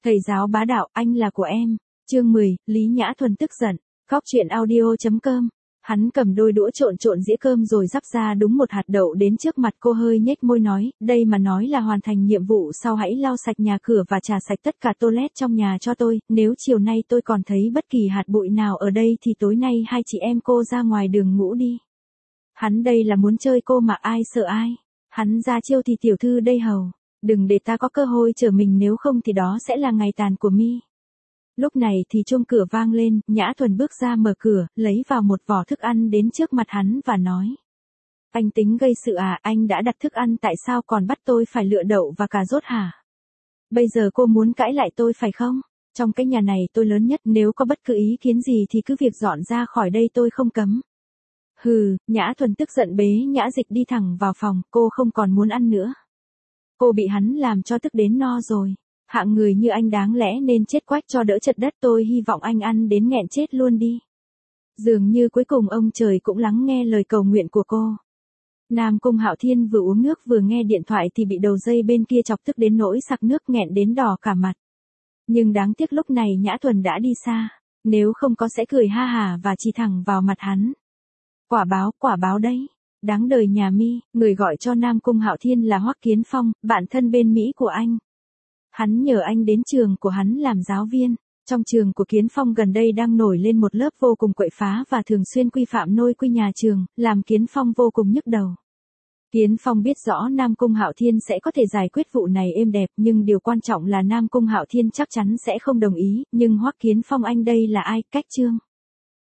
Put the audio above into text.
Thầy giáo bá đạo, anh là của em. Chương 10, Lý Nhã Thuần tức giận. Góc truyện audio.com. Hắn cầm đôi đũa trộn dĩa cơm rồi rắc ra đúng một hạt đậu đến trước mặt cô, hơi nhếch môi nói, đây mà nói là hoàn thành nhiệm vụ sau hãy lau sạch nhà cửa và trà sạch tất cả toilet trong nhà cho tôi, nếu chiều nay tôi còn thấy bất kỳ hạt bụi nào ở đây thì tối nay hai chị em cô ra ngoài đường ngủ đi. Hắn đây là muốn chơi cô mà ai sợ ai. Hắn ra chiêu thì tiểu thư đây hầu. Đừng để ta có cơ hội chở mình, nếu không thì đó sẽ là ngày tàn của mi. Lúc này thì chuông cửa vang lên, Nhã Thuần bước ra mở cửa, lấy vào một vỏ thức ăn đến trước mặt hắn và nói. Anh tính gây sự à, anh đã đặt thức ăn tại sao còn bắt tôi phải lựa đậu và cà rốt hả? Bây giờ cô muốn cãi lại tôi phải không? Trong cái nhà này tôi lớn nhất, nếu có bất cứ ý kiến gì thì cứ việc dọn ra khỏi đây, tôi không cấm. Hừ, Nhã Thuần tức giận bế Nhã Dịch đi thẳng vào phòng, cô không còn muốn ăn nữa. Cô bị hắn làm cho tức đến no rồi. Hạng người như anh đáng lẽ nên chết quách cho đỡ chật đất, tôi hy vọng anh ăn đến nghẹn chết luôn đi. Dường như cuối cùng ông trời cũng lắng nghe lời cầu nguyện của cô. Nam Cung Hạo Thiên vừa uống nước vừa nghe điện thoại thì bị đầu dây bên kia chọc tức đến nỗi sặc nước nghẹn đến đỏ cả mặt. Nhưng đáng tiếc lúc này Nhã Thuần đã đi xa, nếu không có sẽ cười ha hả và chỉ thẳng vào mặt hắn. Quả báo đấy. Đáng đời nhà mi, người gọi cho Nam Cung Hạo Thiên là Hoắc Kiến Phong, bạn thân bên Mỹ của anh. Hắn nhờ anh đến trường của hắn làm giáo viên. Trong trường của Kiến Phong gần đây đang nổi lên một lớp vô cùng quậy phá và thường xuyên quy phạm nội quy nhà trường, làm Kiến Phong vô cùng nhức đầu. Kiến Phong biết rõ Nam Cung Hạo Thiên sẽ có thể giải quyết vụ này êm đẹp, nhưng điều quan trọng là Nam Cung Hạo Thiên chắc chắn sẽ không đồng ý, nhưng Hoắc Kiến Phong anh đây là ai, cách chương.